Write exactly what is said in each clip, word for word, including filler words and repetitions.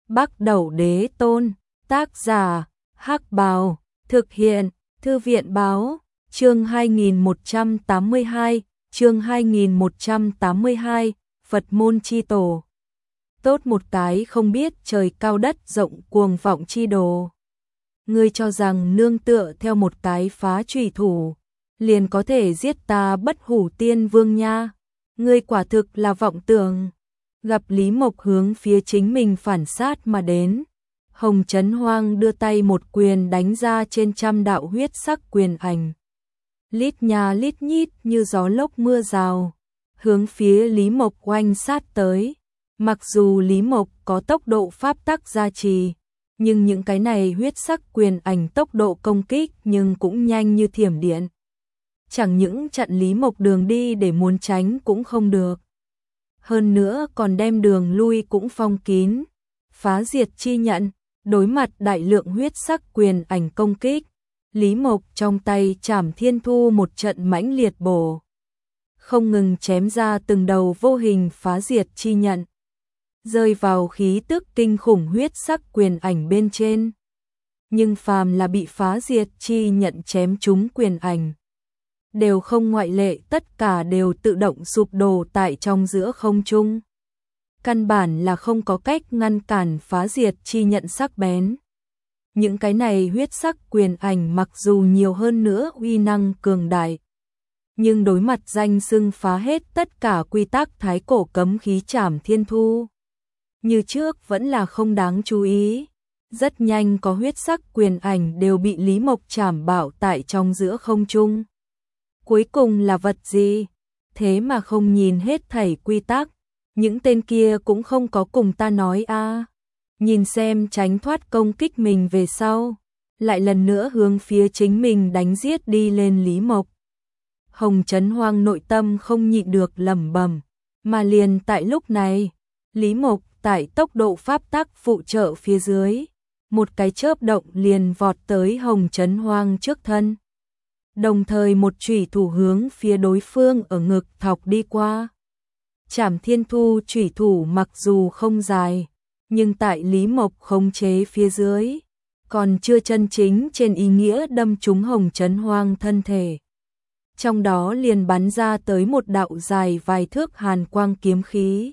Bắc Đẩu Đế Tôn, tác giả, Hắc Bào, thực hiện, Thư viện Báo, chương hai nghìn một trăm tám mươi hai, chương hai nghìn một trăm tám mươi hai, Phật môn chi tổ. Tốt một cái không biết trời cao đất rộng cuồng vọng chi đồ. Ngươi cho rằng nương tựa theo một cái phá trùy thủ, liền có thể giết ta Bất Hủ Tiên Vương nha. Ngươi quả thực là vọng tưởng. Gặp Lý Mộc hướng phía chính mình phản sát mà đến, Hồng Chấn Hoang đưa tay một quyền đánh ra trên trăm đạo huyết sắc quyền ảnh. Lít nha lít nhít như gió lốc mưa rào, hướng phía Lý Mộc oanh sát tới. Mặc dù Lý Mộc có tốc độ pháp tắc gia trì, nhưng những cái này huyết sắc quyền ảnh tốc độ công kích nhưng cũng nhanh như thiểm điện. Chẳng những chặn Lý Mộc đường đi để muốn tránh cũng không được. Hơn nữa còn đem đường lui cũng phong kín. Phá diệt chi nhận, đối mặt đại lượng huyết sắc quyền ảnh công kích, Lý Mộc trong tay Trảm Thiên Thu một trận mãnh liệt bổ, không ngừng chém ra từng đầu vô hình phá diệt chi nhận, rơi vào khí tức kinh khủng huyết sắc quyền ảnh bên trên. Nhưng phàm là bị phá diệt chi nhận chém trúng quyền ảnh, đều không ngoại lệ, tất cả đều tự động sụp đổ tại trong giữa không trung. Căn bản là không có cách ngăn cản phá diệt chi nhận sắc bén. Những cái này huyết sắc quyền ảnh mặc dù nhiều hơn nữa uy năng cường đại, nhưng đối mặt danh xưng phá hết tất cả quy tắc thái cổ cấm khí Trảm Thiên Thu, như trước vẫn là không đáng chú ý. Rất nhanh có huyết sắc quyền ảnh đều bị Lý Mộc chảm bạo tại trong giữa không trung. Cuối cùng là vật gì? Thế mà không nhìn hết thảy quy tắc. Những tên kia cũng không có cùng ta nói a. À. Nhìn xem tránh thoát công kích mình về sau, lại lần nữa hướng phía chính mình đánh giết đi lên Lý Mộc. Hồng Chấn Hoang nội tâm không nhịn được lẩm bẩm, mà liền tại lúc này, Lý Mộc tại tốc độ pháp tắc phụ trợ phía dưới, một cái chớp động liền vọt tới Hồng Chấn Hoang trước thân. Đồng thời một chủy thủ hướng phía đối phương ở ngực thọc đi qua. Trảm Thiên Thu chủy thủ mặc dù không dài, nhưng tại Lý Mộc khống chế phía dưới, còn chưa chân chính trên ý nghĩa đâm trúng Hồng Chấn Hoang thân thể. Trong đó liền bắn ra tới một đạo dài vài thước hàn quang kiếm khí.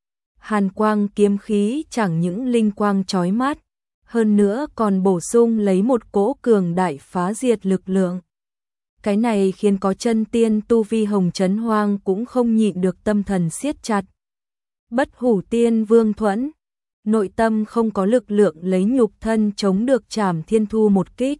Hàn quang kiếm khí chẳng những linh quang chói mắt, hơn nữa còn bổ sung lấy một cỗ cường đại phá diệt lực lượng. Cái này khiến có chân tiên tu vi Hồng Chấn Hoang cũng không nhịn được tâm thần siết chặt. Bất Hủ Tiên Vương thuẫn, nội tâm không có lực lượng lấy nhục thân chống được Trảm Thiên Thu một kích.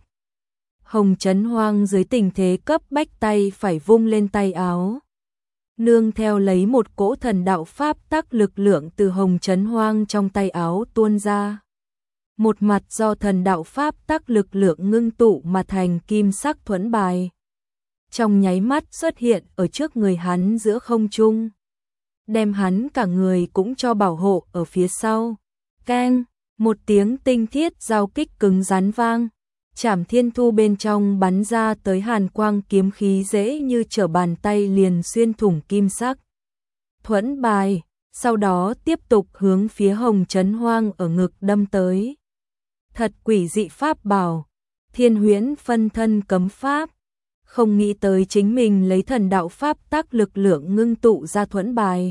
Hồng Chấn Hoang dưới tình thế cấp bách tay phải vung lên tay áo. Nương theo lấy một cỗ thần đạo pháp tắc lực lượng từ Hồng Chấn Hoang trong tay áo tuôn ra. Một mặt do thần đạo pháp tắc lực lượng ngưng tụ mà thành kim sắc thuẫn bài, trong nháy mắt xuất hiện ở trước người hắn giữa không trung, đem hắn cả người cũng cho bảo hộ ở phía sau. Keng, một tiếng tinh thiết giao kích cứng rắn vang, Trảm Thiên Thu bên trong bắn ra tới hàn quang kiếm khí dễ như trở bàn tay liền xuyên thủng kim sắc thuẫn bài, sau đó tiếp tục hướng phía Hồng Chấn Hoang ở ngực đâm tới. Thật quỷ dị pháp bảo, Thiên Huyễn phân thân cấm pháp. Không nghĩ tới chính mình lấy thần đạo pháp tắc lực lượng ngưng tụ ra thuẫn bài,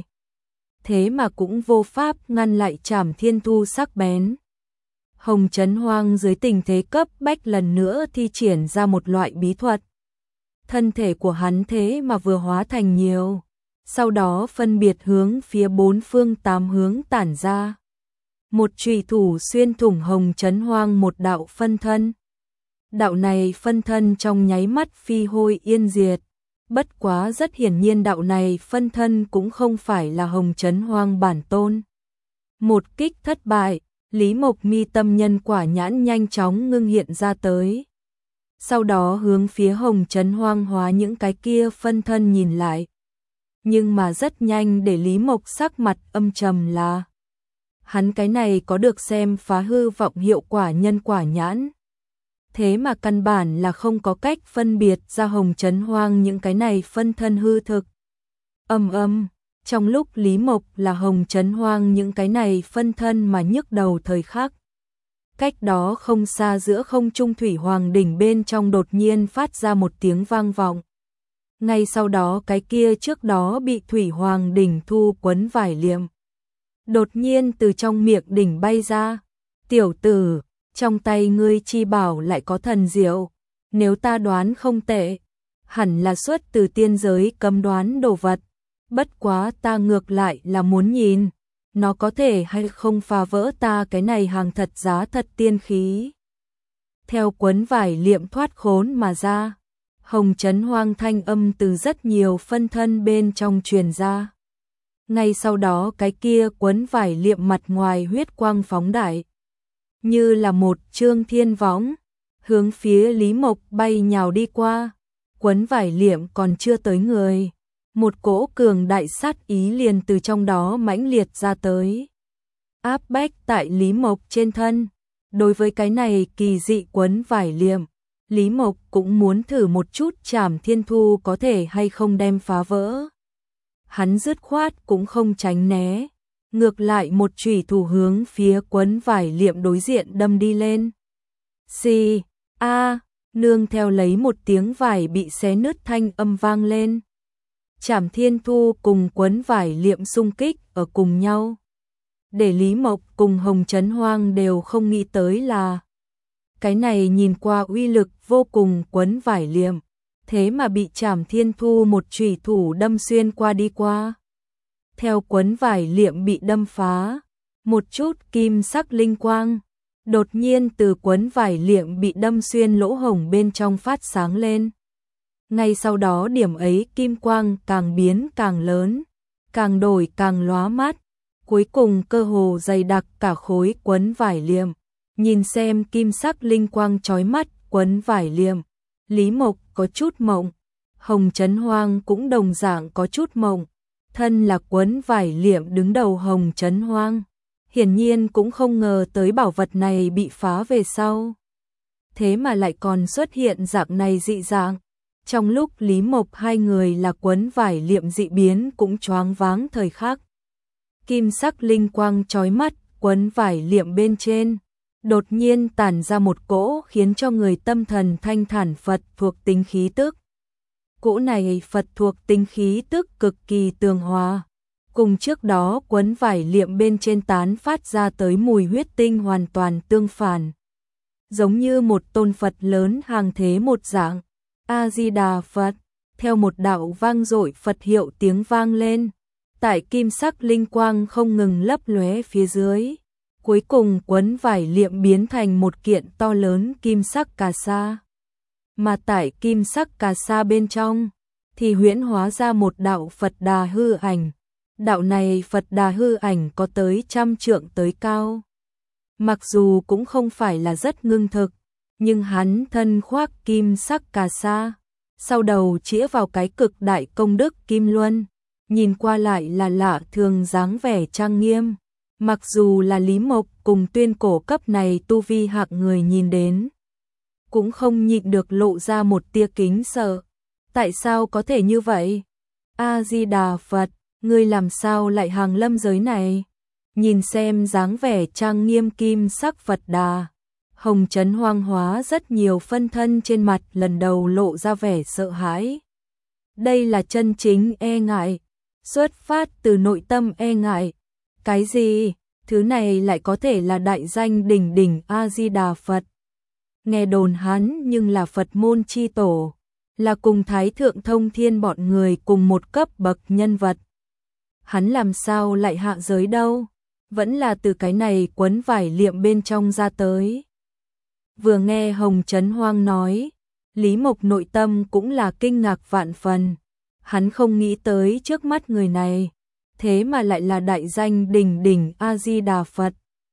thế mà cũng vô pháp ngăn lại Trảm Thiên Thu sắc bén. Hồng Chấn Hoang dưới tình thế cấp bách lần nữa thi triển ra một loại bí thuật. Thân thể của hắn thế mà vừa hóa thành nhiều, sau đó phân biệt hướng phía bốn phương tám hướng tản ra. Một chùy thủ xuyên thủng Hồng Chấn Hoang một đạo phân thân. Đạo này phân thân trong nháy mắt phi hôi yên diệt. Bất quá rất hiển nhiên đạo này phân thân cũng không phải là Hồng Chấn Hoang bản tôn. Một kích thất bại, Lý Mộc mi tâm nhân quả nhãn nhanh chóng ngưng hiện ra tới. Sau đó hướng phía Hồng Chấn Hoang hóa những cái kia phân thân nhìn lại. Nhưng mà rất nhanh để Lý Mộc sắc mặt âm trầm là, hắn cái này có được xem phá hư vọng hiệu quả nhân quả nhãn, thế mà căn bản là không có cách phân biệt ra Hồng Chấn Hoang những cái này phân thân hư thực. Âm âm, Trong lúc Lý Mộc là Hồng Trấn Hoang những cái này phân thân mà nhức đầu thời khắc. Cách đó không xa giữa không trung thủy hoàng đỉnh bên trong đột nhiên phát ra một tiếng vang vọng. Ngay sau đó cái kia trước đó bị thủy hoàng đỉnh thu quấn vải liệm. Đột nhiên từ trong miệng đỉnh bay ra. Tiểu tử, trong tay ngươi chi bảo lại có thần diệu. Nếu ta đoán không tệ, hẳn là xuất từ tiên giới cấm đoán đồ vật. Bất quá ta ngược lại là muốn nhìn, nó có thể hay không phá vỡ ta cái này hàng thật giá thật tiên khí. Theo quấn vải liệm thoát khốn mà ra, Hồng Trấn Hoang thanh âm từ rất nhiều phân thân bên trong truyền ra. Ngay sau đó cái kia quấn vải liệm mặt ngoài huyết quang phóng đại, như là một trương thiên võng, hướng phía Lý Mộc bay nhào đi qua. Quấn vải liệm còn chưa tới người, một cỗ cường đại sát ý liền từ trong đó mãnh liệt ra tới, áp bách tại Lý Mộc trên thân. Đối với cái này kỳ dị quấn vải liệm, Lý Mộc cũng muốn thử một chút Trảm Thiên Thu có thể hay không đem phá vỡ. Hắn dứt khoát cũng không tránh né, ngược lại một chủy thủ hướng phía quấn vải liệm đối diện đâm đi lên. Xì, a, nương theo lấy một tiếng vải bị xé nứt thanh âm vang lên. Trảm Thiên Thu cùng quấn vải liệm xung kích ở cùng nhau. Để Lý Mộc cùng Hồng Trấn Hoang đều không nghĩ tới là cái này nhìn qua uy lực vô cùng quấn vải liệm, thế mà bị Trảm Thiên Thu một chủy thủ đâm xuyên qua đi qua. Theo quấn vải liệm bị đâm phá, một chút kim sắc linh quang đột nhiên từ quấn vải liệm bị đâm xuyên lỗ hổng bên trong phát sáng lên. Ngay sau đó điểm ấy kim quang càng biến càng lớn, càng đổi càng lóa mắt, cuối cùng cơ hồ dày đặc cả khối quấn vải liệm. Nhìn xem kim sắc linh quang chói mắt quấn vải liệm, Lý Mộc có chút mộng, Hồng Trấn Hoang cũng đồng dạng có chút mộng. Thân là quấn vải liệm đứng đầu Hồng Trấn Hoang, hiển nhiên cũng không ngờ tới bảo vật này bị phá về sau. Thế mà lại còn xuất hiện dạng này dị dạng. Trong lúc Lý Mộc hai người là quấn vải liệm dị biến cũng choáng váng thời khắc. Kim sắc linh quang chói mắt quấn vải liệm bên trên, đột nhiên tản ra một cỗ khiến cho người tâm thần thanh thản Phật thuộc tính khí tức. Cỗ này Phật thuộc tính khí tức cực kỳ tường hòa, cùng trước đó quấn vải liệm bên trên tán phát ra tới mùi huyết tinh hoàn toàn tương phản. Giống như một tôn Phật lớn hàng thế một dạng. A-di-đà Phật, theo một đạo vang dội Phật hiệu tiếng vang lên, tại kim sắc linh quang không ngừng lấp lóe phía dưới, cuối cùng quấn vải liệm biến thành một kiện to lớn kim sắc cà sa. Mà tại kim sắc cà sa bên trong, thì huyễn hóa ra một đạo Phật Đà hư ảnh. Đạo này Phật Đà hư ảnh có tới trăm trượng tới cao. Mặc dù cũng không phải là rất ngưng thực, nhưng hắn thân khoác kim sắc cà sa, sau đầu chĩa vào cái cực đại công đức kim luân, nhìn qua lại là lạ thường dáng vẻ trang nghiêm. Mặc dù là Lý Mộc cùng tuyên cổ cấp này tu vi hạng người nhìn đến, cũng không nhịn được lộ ra một tia kính sợ. Tại sao có thể như vậy? A-di-đà Phật, ngươi làm sao lại hàng lâm giới này? Nhìn xem dáng vẻ trang nghiêm kim sắc Phật Đà, Hồng Trấn Hoang hóa rất nhiều phân thân trên mặt lần đầu lộ ra vẻ sợ hãi. Đây là chân chính e ngại, xuất phát từ nội tâm e ngại. Cái gì? Thứ này lại có thể là đại danh đỉnh đỉnh A-di-đà Phật. Nghe đồn hắn nhưng là Phật môn chi tổ, là cùng Thái Thượng Thông Thiên bọn người cùng một cấp bậc nhân vật. Hắn làm sao lại hạ giới đâu? Vẫn là từ cái này quấn vải liệm bên trong ra tới. Vừa nghe Hồng Trấn Hoang nói, Lý Mộc nội tâm cũng là kinh ngạc vạn phần. Hắn không nghĩ tới trước mắt người này, thế mà lại là đại danh đỉnh đỉnh A-di-đà Phật.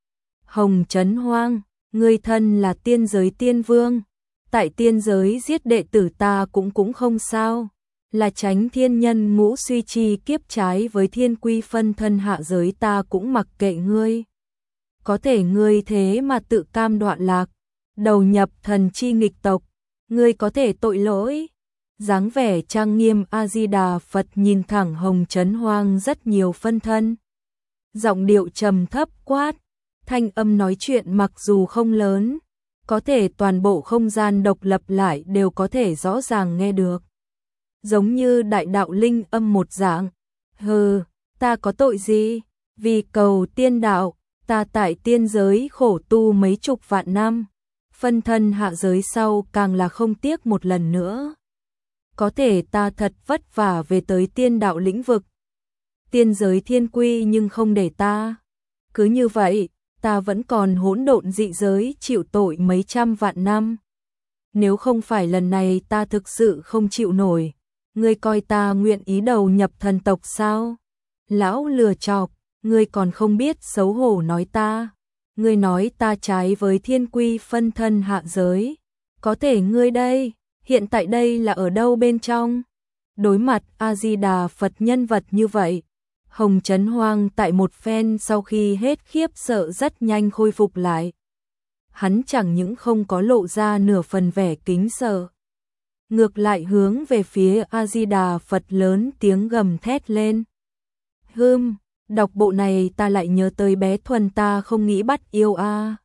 Hồng Trấn Hoang, ngươi thân là tiên giới tiên vương, tại tiên giới giết đệ tử ta cũng cũng không sao, là tránh thiên nhân ngũ suy chi kiếp trái với thiên quy phân thân hạ giới ta cũng mặc kệ ngươi. Có thể ngươi thế mà tự cam đoạn lạc, đầu nhập thần chi nghịch tộc, ngươi có thể tội lỗi. Dáng vẻ trang nghiêm A-di-đà Phật nhìn thẳng Hồng Trấn Hoang rất nhiều phân thân. Giọng điệu trầm thấp quát, thanh âm nói chuyện mặc dù không lớn, có thể toàn bộ không gian độc lập lại đều có thể rõ ràng nghe được. Giống như đại đạo linh âm một dạng. Hừ, ta có tội gì? Vì cầu tiên đạo, ta tại tiên giới khổ tu mấy chục vạn năm. Phân thân hạ giới sau càng là không tiếc một lần nữa. Có thể ta thật vất vả về tới tiên đạo lĩnh vực. Tiên giới thiên quy nhưng không để ta. Cứ như vậy, ta vẫn còn hỗn độn dị giới chịu tội mấy trăm vạn năm. Nếu không phải lần này ta thực sự không chịu nổi, ngươi coi ta nguyện ý đầu nhập thần tộc sao? Lão lừa chọc, ngươi còn không biết xấu hổ nói ta. Ngươi nói ta trái với thiên quy phân thân hạ giới. Có thể ngươi đây, hiện tại đây là ở đâu bên trong? Đối mặt A-di-đà Phật nhân vật như vậy, Hồng Trấn Hoang tại một phen sau khi hết khiếp sợ rất nhanh khôi phục lại. Hắn chẳng những không có lộ ra nửa phần vẻ kính sợ, ngược lại hướng về phía A-di-đà Phật lớn tiếng gầm thét lên. Hừm, đọc bộ này ta lại nhớ tới bé Thuần ta không nghĩ bắt yêu a.